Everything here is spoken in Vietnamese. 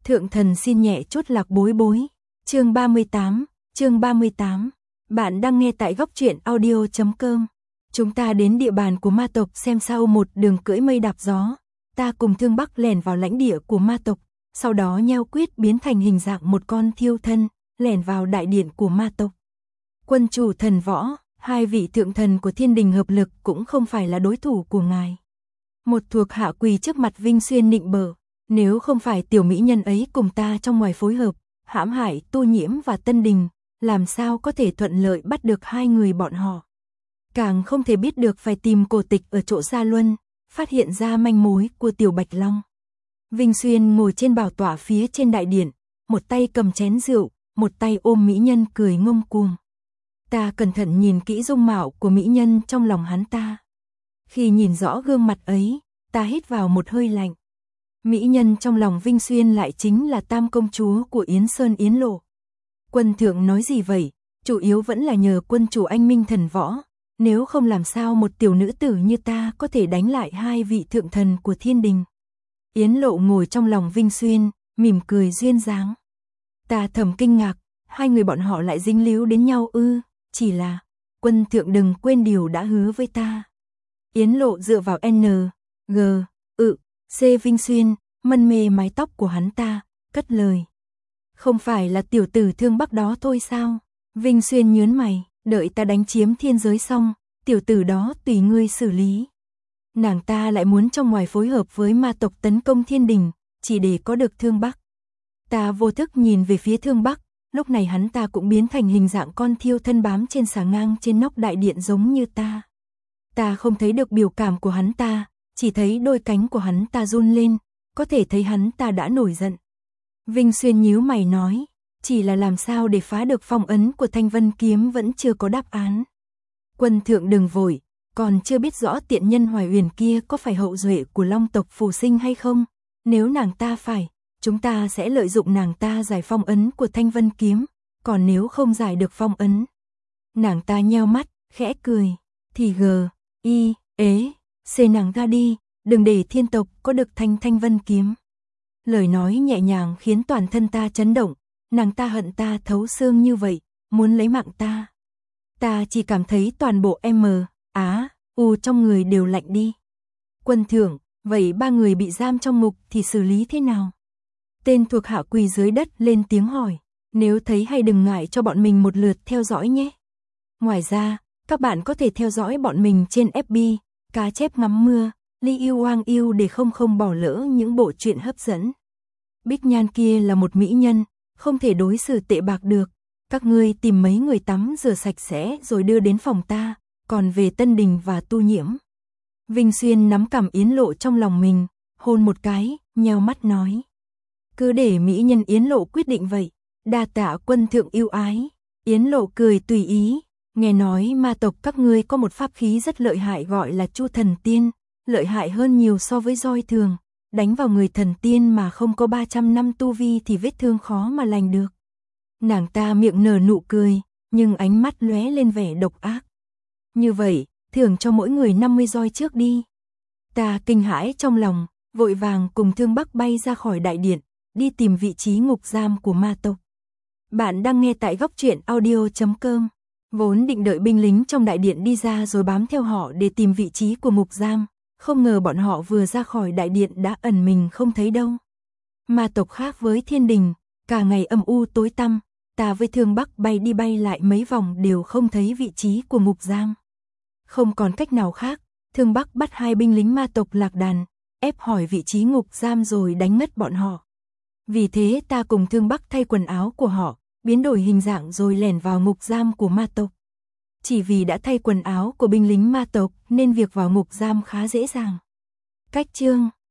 Thượng thần xin nhẹ chút lạc bối bối. Chương 38. Bạn đang nghe tại góc truyện audio.com. Chúng ta đến địa bàn của ma tộc xem sau một đường cưỡi mây đạp gió. Ta cùng Thương Bắc lẻn vào lãnh địa của ma tộc, sau đó nheo quyết biến thành hình dạng một con thiêu thân, lẻn vào đại điện của ma tộc. Quân chủ thần võ, hai vị thượng thần của thiên đình hợp lực cũng không phải là đối thủ của ngài. Một thuộc hạ quỳ trước mặt Vinh Xuyên nịnh bợ, nếu không phải tiểu mỹ nhân ấy cùng ta trong ngoài phối hợp, hãm hại Tu Nhiễm và Tân Đình, làm sao có thể thuận lợi bắt được hai người bọn họ. Càng không thể biết được phải tìm cổ tịch ở chỗ Gia Luân, phát hiện ra manh mối của Tiểu Bạch Long. Vinh Xuyên ngồi trên bảo tọa phía trên đại điện, một tay cầm chén rượu, một tay ôm mỹ nhân cười ngông cuồng. Ta cẩn thận nhìn kỹ dung mạo của mỹ nhân trong lòng hắn ta. Khi nhìn rõ gương mặt ấy, ta hít vào một hơi lạnh. Mỹ nhân trong lòng Vinh Xuyên lại chính là tam công chúa của Yến Sơn Yến Lộ. Quân thượng nói gì vậy? Chủ yếu vẫn là nhờ quân chủ anh minh thần võ. Nếu không làm sao một tiểu nữ tử như ta có thể đánh lại hai vị thượng thần của thiên đình. Yến Lộ ngồi trong lòng Vinh Xuyên, mỉm cười duyên dáng. Ta thầm kinh ngạc, hai người bọn họ lại dính líu đến nhau ư? Chỉ là, quân thượng đừng quên điều đã hứa với ta. Yến Lộ dựa vào N, G, C Vinh Xuyên, mân mê mái tóc của hắn ta, cất lời. Không phải là tiểu tử Thương Bắc đó thôi sao? Vinh Xuyên nhớn mày, đợi ta đánh chiếm thiên giới xong, tiểu tử đó tùy ngươi xử lý. Nàng ta lại muốn trong ngoài phối hợp với ma tộc tấn công thiên đình, chỉ để có được Thương Bắc. Ta vô thức nhìn về phía Thương Bắc, lúc này hắn ta cũng biến thành hình dạng con thiêu thân bám trên xà ngang trên nóc đại điện giống như ta. Ta không thấy được biểu cảm của hắn ta, chỉ thấy đôi cánh của hắn ta run lên, có thể thấy hắn ta đã nổi giận. Vinh Xuyên nhíu mày nói, chỉ là làm sao để phá được phong ấn của Thanh Vân Kiếm vẫn chưa có đáp án. Quân thượng đừng vội, còn chưa biết rõ tiện nhân Hoài Uyển kia có phải hậu duệ của Long tộc phù sinh hay không. Nếu nàng ta phải, chúng ta sẽ lợi dụng nàng ta giải phong ấn của Thanh Vân Kiếm, còn nếu không giải được phong ấn. Nàng ta nheo mắt, khẽ cười, thì C nàng ra đi, đừng để thiên tộc có được Thanh Vân Kiếm. Lời nói nhẹ nhàng khiến toàn thân ta chấn động, nàng ta hận ta thấu xương như vậy, muốn lấy mạng ta. Ta chỉ cảm thấy toàn bộ trong người đều lạnh đi. Quân thượng, vậy ba người bị giam trong ngục thì xử lý thế nào? Tên thuộc hạ quỳ dưới đất lên tiếng hỏi, nếu thấy hay đừng ngại cho bọn mình một lượt theo dõi nhé. Ngoài ra, các bạn có thể theo dõi bọn mình trên FB, Cá Chép Ngắm Mưa, Ly Yêu Hoang Yêu để không bỏ lỡ những bộ truyện hấp dẫn. Bích Nhan kia là một mỹ nhân, không thể đối xử tệ bạc được. Các ngươi tìm mấy người tắm rửa sạch sẽ rồi đưa đến phòng ta, còn về Tân Đình và Tu Nhiễm. Vinh Xuyên nắm cằm Yến Lộ trong lòng mình, hôn một cái, nheo mắt nói. Cứ để mỹ nhân Yến Lộ quyết định vậy, đa tạ quân thượng yêu ái. Yến Lộ cười tùy ý, nghe nói ma tộc các ngươi có một pháp khí rất lợi hại gọi là Chu Thần Tiên, lợi hại hơn nhiều so với roi thường, đánh vào người thần tiên mà không có 300 năm tu vi thì vết thương khó mà lành được. Nàng ta miệng nở nụ cười, nhưng ánh mắt lóe lên vẻ độc ác. Như vậy, thưởng cho mỗi người 50 roi trước đi. Ta kinh hãi trong lòng, vội vàng cùng Thương Bắc bay ra khỏi đại điện, đi tìm vị trí ngục giam của ma tộc. Bạn đang nghe tại góc truyện audio.com. Vốn định đợi binh lính trong đại điện đi ra rồi bám theo họ để tìm vị trí của ngục giam, không ngờ bọn họ vừa ra khỏi đại điện đã ẩn mình không thấy đâu. Ma tộc khác với thiên đình, cả ngày âm u tối tăm, ta với Thương Bắc bay đi bay lại mấy vòng đều không thấy vị trí của ngục giam. Không còn cách nào khác, Thương Bắc bắt hai binh lính ma tộc lạc đàn, ép hỏi vị trí ngục giam rồi đánh ngất bọn họ. Vì thế ta cùng Thương Bắc thay quần áo của họ, biến đổi hình dạng rồi lẻn vào ngục giam của ma tộc. Chỉ vì đã thay quần áo của binh lính ma tộc nên việc vào ngục giam khá dễ dàng. Cách chương